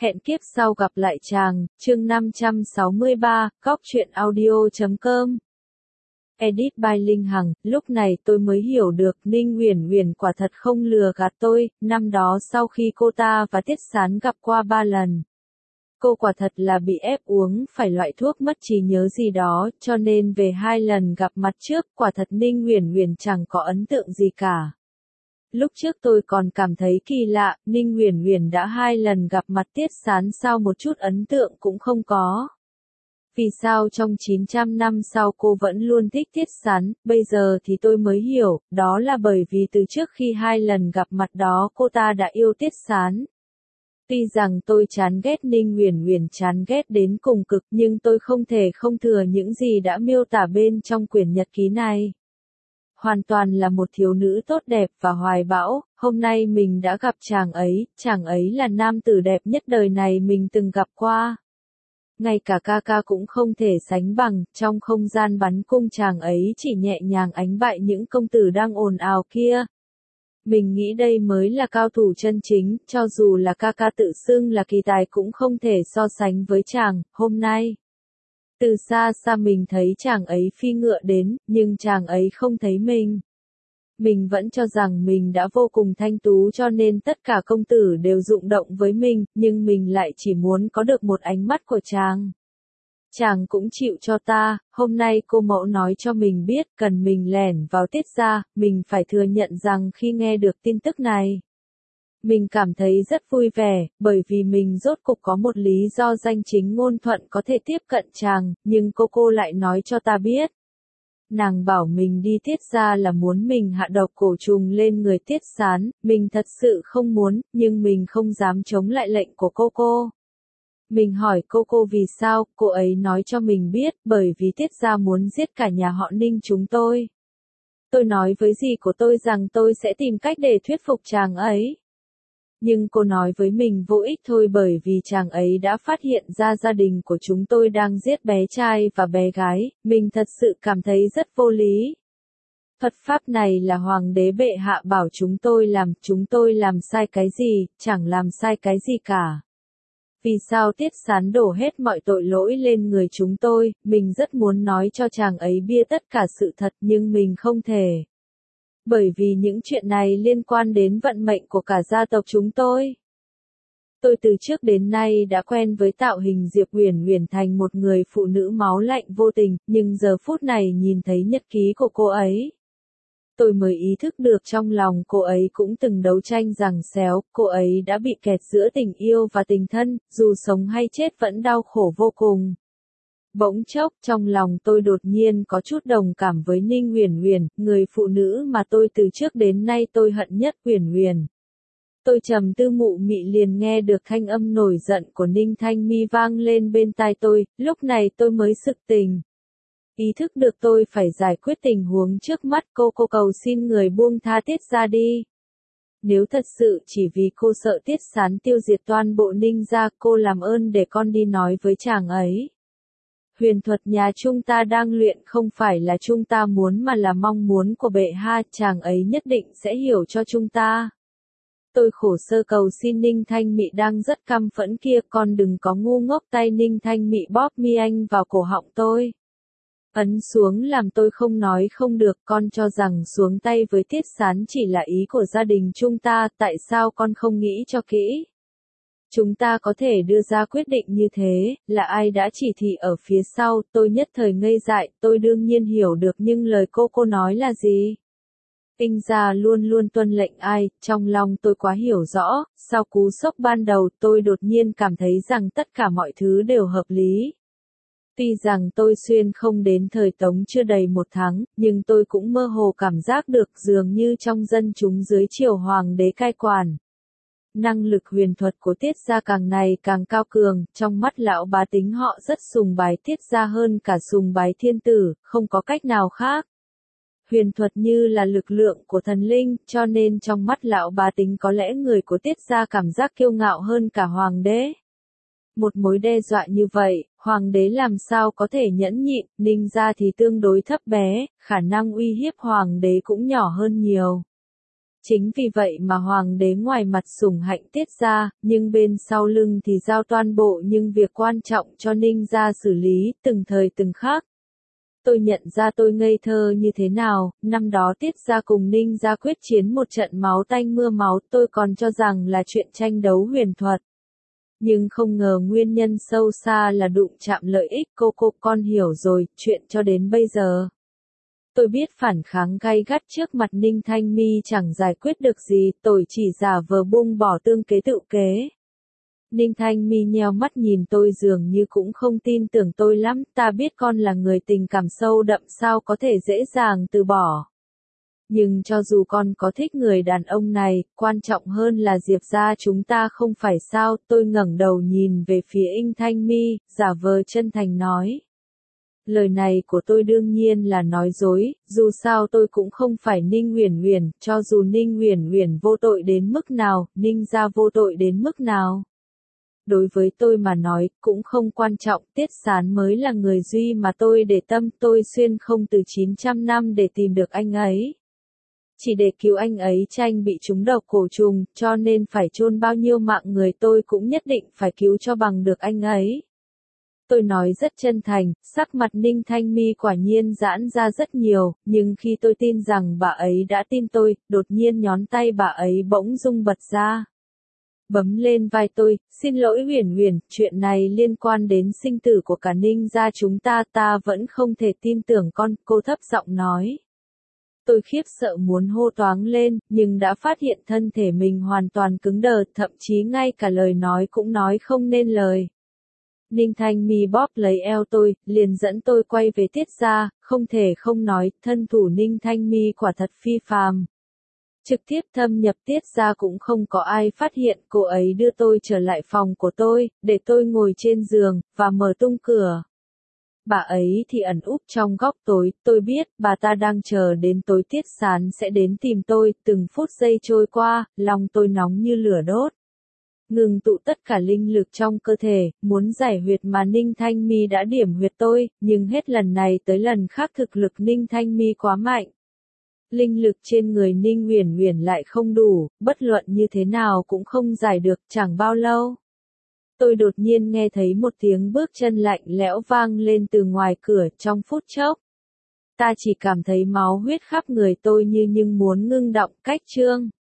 Hẹn kiếp sau gặp lại chàng, chương 563, góc truyện audio.com. Edit by Linh Hằng. Lúc này tôi mới hiểu được Ninh Uyển Uyển quả thật không lừa gạt tôi. Năm đó sau khi cô ta và Tiết Sán gặp qua 3 lần, cô quả thật là bị ép uống phải loại thuốc mất trí nhớ gì đó, cho nên về 2 lần gặp mặt trước, quả thật Ninh Uyển Uyển chẳng có ấn tượng gì cả. Lúc trước tôi còn cảm thấy kỳ lạ, Ninh Uyển Uyển đã 2 lần gặp mặt Tiết Sán sao một chút ấn tượng cũng không có. Vì sao trong 900 năm sau cô vẫn luôn thích Tiết Sán, bây giờ thì tôi mới hiểu, đó là bởi vì từ trước khi 2 lần gặp mặt đó cô ta đã yêu Tiết Sán. Tuy rằng tôi chán ghét Ninh Uyển Uyển chán ghét đến cùng cực, nhưng tôi không thể không thừa những gì đã miêu tả bên trong quyển nhật ký này. Hoàn toàn là một thiếu nữ tốt đẹp và hoài bão, hôm nay mình đã gặp chàng ấy là nam tử đẹp nhất đời này mình từng gặp qua. Ngay cả ca ca cũng không thể sánh bằng, trong không gian bắn cung chàng ấy chỉ nhẹ nhàng đánh bại những công tử đang ồn ào kia. Mình nghĩ đây mới là cao thủ chân chính, cho dù là ca ca tự xưng là kỳ tài cũng không thể so sánh với chàng, hôm nay. Từ xa xa mình thấy chàng ấy phi ngựa đến, nhưng chàng ấy không thấy mình. Mình vẫn cho rằng mình đã vô cùng thanh tú cho nên tất cả công tử đều rụng động với mình, nhưng mình lại chỉ muốn có được một ánh mắt của chàng. Chàng cũng chịu cho ta, hôm nay cô mẫu nói cho mình biết cần mình lẻn vào Tiết gia, mình phải thừa nhận rằng khi nghe được tin tức này, mình cảm thấy rất vui vẻ, bởi vì mình rốt cục có một lý do danh chính ngôn thuận có thể tiếp cận chàng, nhưng cô lại nói cho ta biết. Nàng bảo mình đi Tiết gia là muốn mình hạ độc cổ trùng lên người Tiết Sán, mình thật sự không muốn, nhưng mình không dám chống lại lệnh của cô. Mình hỏi cô vì sao, cô ấy nói cho mình biết, bởi vì Tiết gia muốn giết cả nhà họ Ninh chúng tôi. Tôi nói với dì của tôi rằng tôi sẽ tìm cách để thuyết phục chàng ấy. Nhưng cô nói với mình vô ích thôi bởi vì chàng ấy đã phát hiện ra gia đình của chúng tôi đang giết bé trai và bé gái, mình thật sự cảm thấy rất vô lý. Thuật pháp này là hoàng đế bệ hạ bảo chúng tôi làm sai cái gì, chẳng làm sai cái gì cả. Vì sao Tiết Sán đổ hết mọi tội lỗi lên người chúng tôi, mình rất muốn nói cho chàng ấy biết tất cả sự thật nhưng mình không thể. Bởi vì những chuyện này liên quan đến vận mệnh của cả gia tộc chúng tôi. Tôi từ trước đến nay đã quen với tạo hình Diệp Uyển Uyển thành một người phụ nữ máu lạnh vô tình, nhưng giờ phút này nhìn thấy nhật ký của cô ấy, tôi mới ý thức được trong lòng cô ấy cũng từng đấu tranh giằng xéo, cô ấy đã bị kẹt giữa tình yêu và tình thân, dù sống hay chết vẫn đau khổ vô cùng. Bỗng chốc, trong lòng tôi đột nhiên có chút đồng cảm với Ninh Uyển Uyển, người phụ nữ mà tôi từ trước đến nay tôi hận nhất. Uyển Uyển. Tôi trầm tư mụ mị liền nghe được thanh âm nổi giận của Ninh Thanh Mi vang lên bên tai tôi, lúc này tôi mới sực tỉnh. Ý thức được tôi phải giải quyết tình huống trước mắt, cô cầu xin người buông tha Tiết gia đi. Nếu thật sự chỉ vì cô sợ Tiết Sán tiêu diệt toàn bộ Ninh gia, cô làm ơn để con đi nói với chàng ấy. Huyền thuật nhà chúng ta đang luyện không phải là chúng ta muốn mà là mong muốn của bệ hạ, chàng ấy nhất định sẽ hiểu cho chúng ta. Tôi khổ sơ cầu xin. Ninh Thanh Mị đang rất căm phẫn kia, con đừng có ngu ngốc. Tay Ninh Thanh Mị bóp mi anh vào cổ họng tôi. Ấn xuống làm tôi không nói không được, con cho rằng xuống tay với Tiết Sán chỉ là ý của gia đình chúng ta, tại sao con không nghĩ cho kỹ? Chúng ta có thể đưa ra quyết định như thế, là ai đã chỉ thị ở phía sau, tôi nhất thời ngây dại, tôi đương nhiên hiểu được nhưng lời cô nói là gì? Kinh gia luôn luôn tuân lệnh ai, trong lòng tôi quá hiểu rõ, sau cú sốc ban đầu tôi đột nhiên cảm thấy rằng tất cả mọi thứ đều hợp lý. Tuy rằng tôi xuyên không đến thời Tống chưa đầy 1 tháng, nhưng tôi cũng mơ hồ cảm giác được dường như trong dân chúng dưới triều hoàng đế cai quản. Năng lực huyền thuật của Tiết gia càng ngày càng cao cường, trong mắt lão bá tính họ rất sùng bái Tiết gia hơn cả sùng bái thiên tử, không có cách nào khác. Huyền thuật như là lực lượng của thần linh, cho nên trong mắt lão bá tính có lẽ người của Tiết gia cảm giác kiêu ngạo hơn cả hoàng đế. Một mối đe dọa như vậy, hoàng đế làm sao có thể nhẫn nhịn, Ninh gia thì tương đối thấp bé, khả năng uy hiếp hoàng đế cũng nhỏ hơn nhiều. Chính vì vậy mà hoàng đế ngoài mặt sủng hạnh Tiết gia, nhưng bên sau lưng thì giao toàn bộ những việc quan trọng cho Ninh gia xử lý, từng thời từng khác. Tôi nhận ra tôi ngây thơ như thế nào, năm đó Tiết gia cùng Ninh gia quyết chiến một trận máu tanh mưa máu, tôi còn cho rằng là chuyện tranh đấu huyền thuật. Nhưng không ngờ nguyên nhân sâu xa là đụng chạm lợi ích. Con hiểu rồi, chuyện cho đến bây giờ. Tôi biết phản kháng gay gắt trước mặt Ninh Thanh My chẳng giải quyết được gì, tôi chỉ giả vờ buông bỏ tương kế tự kế. Ninh Thanh My nheo mắt nhìn tôi dường như cũng không tin tưởng tôi lắm, ta biết con là người tình cảm sâu đậm sao có thể dễ dàng từ bỏ. Nhưng cho dù con có thích người đàn ông này, quan trọng hơn là Diệp gia chúng ta không phải sao, tôi ngẩng đầu nhìn về phía Ninh Thanh My, giả vờ chân thành nói. Lời này của tôi đương nhiên là nói dối, dù sao tôi cũng không phải Ninh Uyển Uyển, cho dù Ninh Uyển Uyển vô tội đến mức nào, Ninh gia vô tội đến mức nào. Đối với tôi mà nói, cũng không quan trọng, Tiết Sán mới là người duy mà tôi để tâm, tôi xuyên không từ 900 năm để tìm được anh ấy. Chỉ để cứu anh ấy tranh bị trúng độc cổ trùng, cho nên phải chôn bao nhiêu mạng người tôi cũng nhất định phải cứu cho bằng được anh ấy. Tôi nói rất chân thành, sắc mặt Ninh Thanh My quả nhiên giãn ra rất nhiều, nhưng khi tôi tin rằng bà ấy đã tin tôi, đột nhiên ngón tay bà ấy bỗng rung bật ra. Bấm lên vai tôi, xin lỗi Uyển Uyển, chuyện này liên quan đến sinh tử của cả Ninh gia chúng ta, ta vẫn không thể tin tưởng con, cô thấp giọng nói. Tôi khiếp sợ muốn hô toáng lên, nhưng đã phát hiện thân thể mình hoàn toàn cứng đờ, thậm chí ngay cả lời nói cũng nói không nên lời. Ninh Thanh My bóp lấy eo tôi, liền dẫn tôi quay về Tiết gia, không thể không nói, thân thủ Ninh Thanh My quả thật phi phàm. Trực tiếp thâm nhập Tiết gia cũng không có ai phát hiện, cô ấy đưa tôi trở lại phòng của tôi, để tôi ngồi trên giường, và mở tung cửa. Bà ấy thì ẩn úp trong góc tối, tôi biết, bà ta đang chờ đến tối Tiết Sán sẽ đến tìm tôi, từng phút giây trôi qua, lòng tôi nóng như lửa đốt. Ngừng tụ tất cả linh lực trong cơ thể, muốn giải huyệt mà Ninh Thanh My đã điểm huyệt tôi, nhưng hết lần này tới lần khác thực lực Ninh Thanh My quá mạnh. Linh lực trên người Ninh Uyển Uyển lại không đủ, bất luận như thế nào cũng không giải được, chẳng bao lâu. Tôi đột nhiên nghe thấy một tiếng bước chân lạnh lẽo vang lên từ ngoài cửa trong phút chốc. Ta chỉ cảm thấy máu huyết khắp người tôi như nhưng muốn ngưng đọng cách chương.